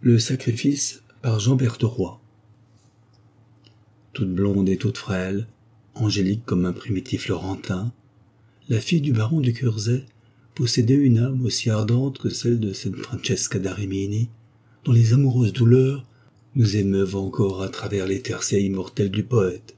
Le sacrifice par Jean Bertheroy. Toute blonde et toute frêle, angélique comme un primitif Florentin, la fille du baron de Curzet possédait une âme aussi ardente que celle de Sainte Francesca da Rimini, dont les amoureuses douleurs nous émeuvent encore à travers les tercets immortels du poète.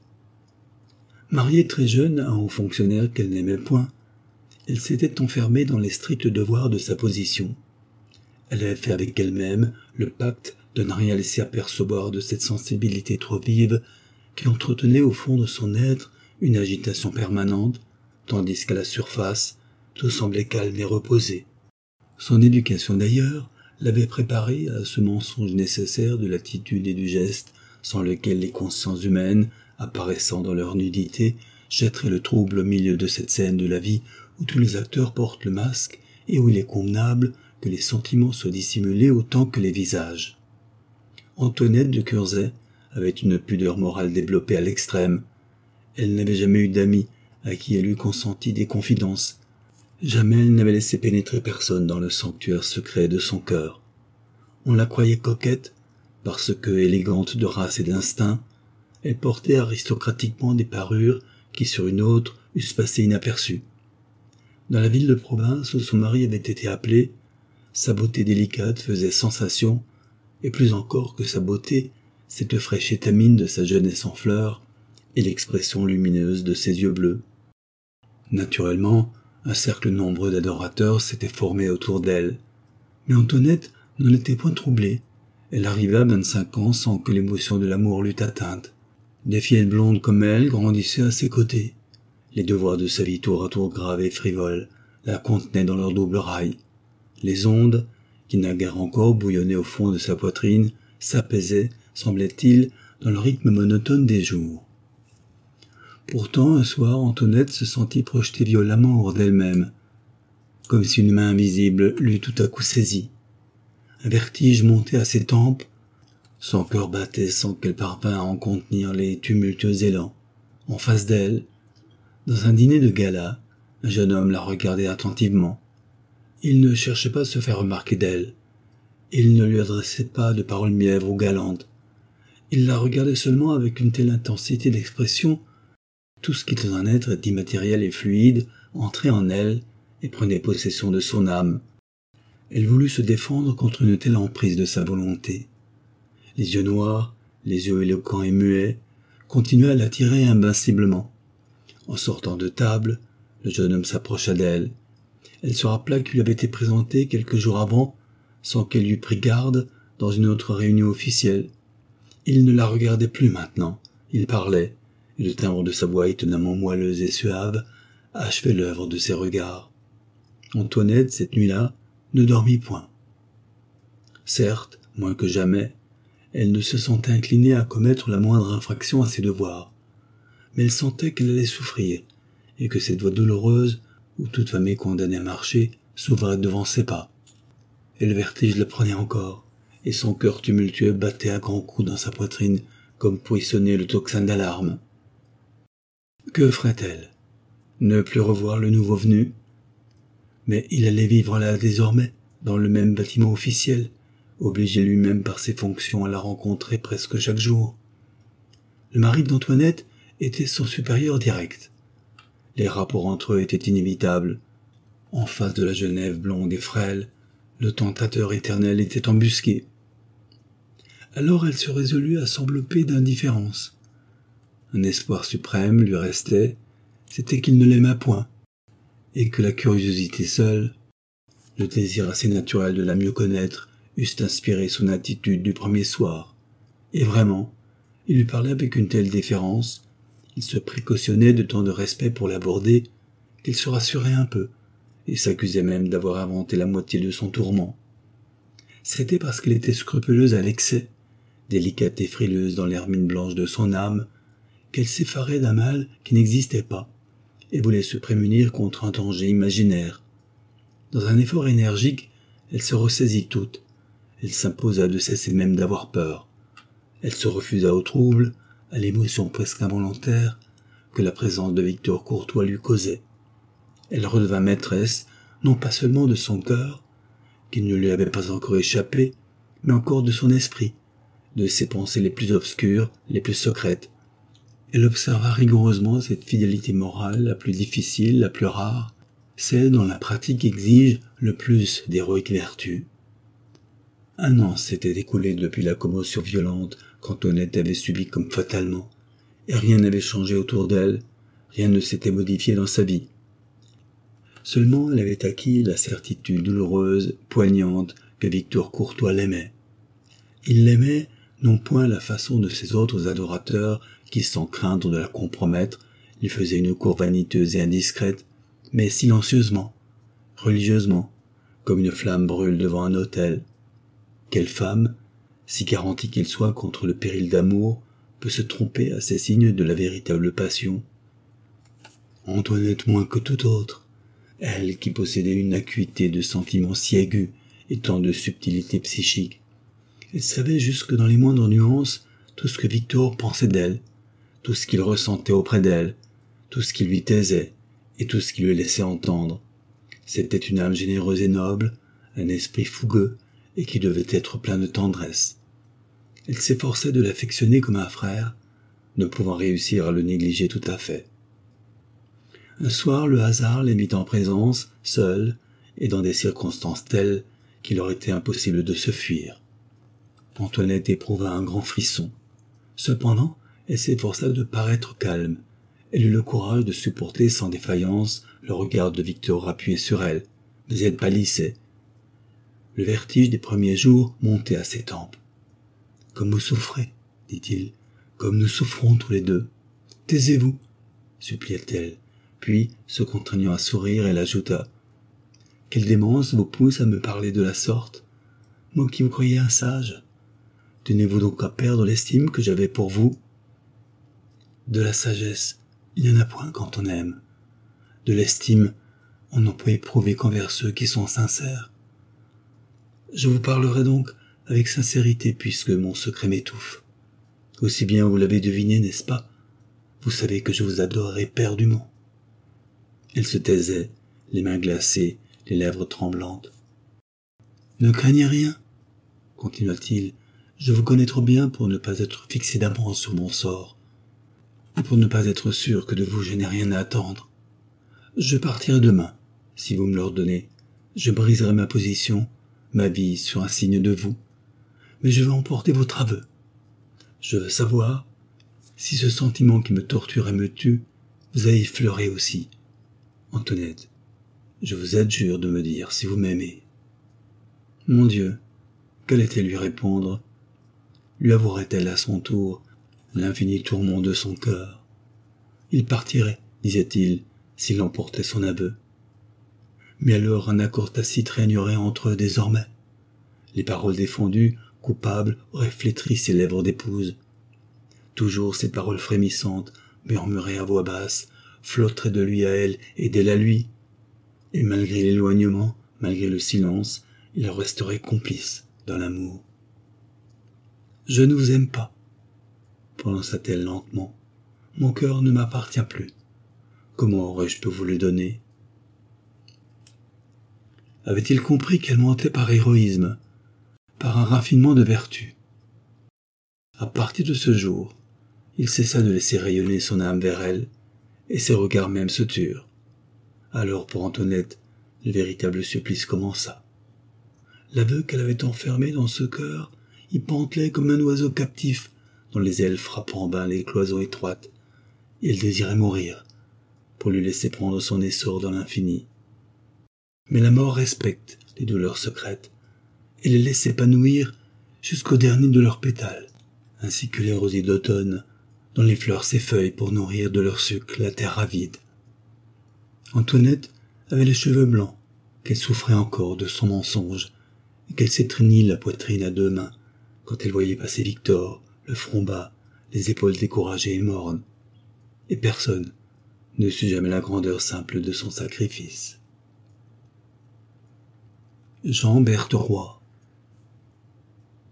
Mariée très jeune à un haut fonctionnaire qu'elle n'aimait point, elle s'était enfermée dans les stricts devoirs de sa position. Elle avait fait avec elle-même le pacte de ne rien laisser apercevoir de cette sensibilité trop vive qui entretenait au fond de son être une agitation permanente, tandis qu'à la surface, tout semblait calme et reposé. Son éducation d'ailleurs l'avait préparée à ce mensonge nécessaire de l'attitude et du geste, sans lequel les consciences humaines, apparaissant dans leur nudité, jetteraient le trouble au milieu de cette scène de la vie où tous les acteurs portent le masque et où il est convenable que les sentiments soient dissimulés autant que les visages. Antoinette de Curzet avait une pudeur morale développée à l'extrême. Elle n'avait jamais eu d'amis à qui elle eût consenti des confidences. Jamais elle n'avait laissé pénétrer personne dans le sanctuaire secret de son cœur. On la croyait coquette, parce que, élégante de race et d'instinct, elle portait aristocratiquement des parures qui sur une autre eussent passé inaperçues. Dans la ville de province où son mari avait été appelé, sa beauté délicate faisait sensation, et plus encore que sa beauté, cette fraîche étamine de sa jeunesse en fleurs et l'expression lumineuse de ses yeux bleus. Naturellement, un cercle nombreux d'adorateurs s'était formé autour d'elle, mais Antoinette n'en était point troublée. Elle arriva à 25 ans sans que l'émotion de l'amour l'eût atteinte. Des filles blondes comme elle grandissaient à ses côtés. Les devoirs de sa vie tour à tour graves et frivoles la contenaient dans leur double rail. Les ondes, qui naguère encore bouillonnaient au fond de sa poitrine, s'apaisaient, semblait-il, dans le rythme monotone des jours. Pourtant, un soir, Antoinette se sentit projetée violemment hors d'elle-même, comme si une main invisible l'eût tout à coup saisie. Un vertige montait à ses tempes, son cœur battait sans qu'elle parvînt à en contenir les tumultueux élans. En face d'elle, dans un dîner de gala, un jeune homme la regardait attentivement. Il ne cherchait pas à se faire remarquer d'elle. Il ne lui adressait pas de paroles mièvres ou galantes. Il la regardait seulement avec une telle intensité d'expression, tout ce qui dans un être immatériel et fluide entrait en elle et prenait possession de son âme. Elle voulut se défendre contre une telle emprise de sa volonté. Les yeux noirs, les yeux éloquents et muets, continuaient à l'attirer invinciblement. En sortant de table, le jeune homme s'approcha d'elle. Elle se rappela qu'il lui avait été présenté quelques jours avant, sans qu'elle lui prît garde, dans une autre réunion officielle. Il ne la regardait plus maintenant, il parlait, et le timbre de sa voix étonnamment moelleuse et suave achevait l'œuvre de ses regards. Antoinette, cette nuit-là, ne dormit point. Certes, moins que jamais, elle ne se sentait inclinée à commettre la moindre infraction à ses devoirs, mais elle sentait qu'elle allait souffrir, et que cette voie douloureuse, où toute femme est condamnée à marcher, s'ouvrait devant ses pas. Et le vertige la prenait encore, et son cœur tumultueux battait à grands coups dans sa poitrine, comme pour y sonner le tocsin d'alarme. Que ferait-elle? Ne plus revoir le nouveau venu? Mais il allait vivre là désormais, dans le même bâtiment officiel, obligé lui-même par ses fonctions à la rencontrer presque chaque jour. Le mari d'Antoinette était son supérieur direct. Les rapports entre eux étaient inévitables. En face de la Genève blonde et frêle, le tentateur éternel était embusqué. Alors elle se résolut à s'envelopper d'indifférence. Un espoir suprême lui restait, c'était qu'il ne l'aimât point, et que la curiosité seule, le désir assez naturel de la mieux connaître, eussent inspiré son attitude du premier soir. Et vraiment, il lui parlait avec une telle déférence, il se précautionnait de tant de respect pour l'aborder, qu'il se rassurait un peu, et s'accusait même d'avoir inventé la moitié de son tourment. C'était parce qu'elle était scrupuleuse à l'excès, délicate et frileuse dans l'hermine blanche de son âme, qu'elle s'effarait d'un mal qui n'existait pas, et voulait se prémunir contre un danger imaginaire. Dans un effort énergique, elle se ressaisit toute, elle s'imposa de cesser même d'avoir peur. Elle se refusa au trouble, à l'émotion presque involontaire que la présence de Victor Courtois lui causait. Elle redevint maîtresse, non pas seulement de son cœur, qui ne lui avait pas encore échappé, mais encore de son esprit, de ses pensées les plus obscures, les plus secrètes. Elle observa rigoureusement cette fidélité morale la plus difficile, la plus rare, celle dont la pratique exige le plus d'héroïques vertus. 1 an s'était écoulé depuis la commotion violente qu'Antoinette avait subie comme fatalement, et rien n'avait changé autour d'elle, rien ne s'était modifié dans sa vie. Seulement elle avait acquis la certitude douloureuse, poignante, que Victor Courtois l'aimait. Il l'aimait non point à la façon de ces autres adorateurs qui, sans craindre de la compromettre, lui faisaient une cour vaniteuse et indiscrète, mais silencieusement, religieusement, comme une flamme brûle devant un autel. Quelle femme, si garantie qu'elle soit contre le péril d'amour, peut se tromper à ces signes de la véritable passion? Antoinette moins que toute autre, elle qui possédait une acuité de sentiments si aiguë et tant de subtilité psychique. Elle savait jusque dans les moindres nuances tout ce que Victor pensait d'elle, tout ce qu'il ressentait auprès d'elle, tout ce qui lui taisait et tout ce qui lui laissait entendre. C'était une âme généreuse et noble, un esprit fougueux et qui devait être plein de tendresse. Elle s'efforçait de l'affectionner comme un frère, ne pouvant réussir à le négliger tout à fait. Un soir, le hasard les mit en présence, seuls, et dans des circonstances telles qu'il leur était impossible de se fuir. Antoinette éprouva un grand frisson. Cependant, elle s'efforça de paraître calme. Elle eut le courage de supporter sans défaillance le regard de Victor appuyé sur elle, mais elle pâlissait. Le vertige des premiers jours montait à ses tempes. « Comme vous souffrez, dit-il, comme nous souffrons tous les deux. Taisez-vous, supplia-t-elle, puis, se contraignant à sourire, elle ajouta « Quelle démence vous pousse à me parler de la sorte, moi qui vous croyais un sage. Tenez-vous donc à perdre l'estime que j'avais pour vous? De la sagesse, il n'y en a point quand on aime. De l'estime, on n'en peut éprouver qu'envers ceux qui sont sincères. Je vous parlerai donc avec sincérité puisque mon secret m'étouffe. Aussi bien vous l'avez deviné, n'est-ce pas? Vous savez que je vous adore éperdument. » Elle se taisait, les mains glacées, les lèvres tremblantes. « Ne craignez rien, continua-t-il, je vous connais trop bien pour ne pas être fixé d'avance sur mon sort, et pour ne pas être sûr que de vous je n'ai rien à attendre. Je partirai demain, si vous me l'ordonnez. Je briserai ma position, ma vie sur un signe de vous, mais je veux emporter votre aveu. Je veux savoir si ce sentiment qui me torture et me tue vous a effleuré aussi. Antoinette, je vous adjure de me dire si vous m'aimez. » Mon Dieu, qu'allait-elle lui répondre? Lui avouerait-elle à son tour l'infini tourment de son cœur? Il partirait, disait-il, s'il emportait son aveu. Mais alors un accord tacite régnerait entre eux désormais. Les paroles défendues, coupables, auraient flétri ses lèvres d'épouse. Toujours ces paroles frémissantes, murmurées à voix basse, flotteraient de lui à elle et d'elle à lui. Et malgré l'éloignement, malgré le silence, ils resteraient complices dans l'amour. « Je ne vous aime pas, » prononça-t-elle lentement. « Mon cœur ne m'appartient plus. Comment aurais-je pu vous le donner ?» Avait-il compris qu'elle mentait par héroïsme, par un raffinement de vertu? À partir de ce jour, il cessa de laisser rayonner son âme vers elle, et ses regards même se turent. Alors pour Antoinette, le véritable supplice commença. L'aveu qu'elle avait enfermé dans ce cœur y pantelait comme un oiseau captif dont les ailes frappent en bas les cloisons étroites, et elle désirait mourir, pour lui laisser prendre son essor dans l'infini. Mais la mort respecte les douleurs secrètes, et les laisse s'épanouir jusqu'au dernier de leurs pétales, ainsi que les rosiers d'automne, dont les fleurs s'effeuillent pour nourrir de leur sucre la terre avide. Antoinette avait les cheveux blancs, qu'elle souffrait encore de son mensonge, et qu'elle s'étreignit la poitrine à 2 mains, quand elle voyait passer Victor, le front bas, les épaules découragées et mornes. Et personne ne sut jamais la grandeur simple de son sacrifice. Jean Bertheroy.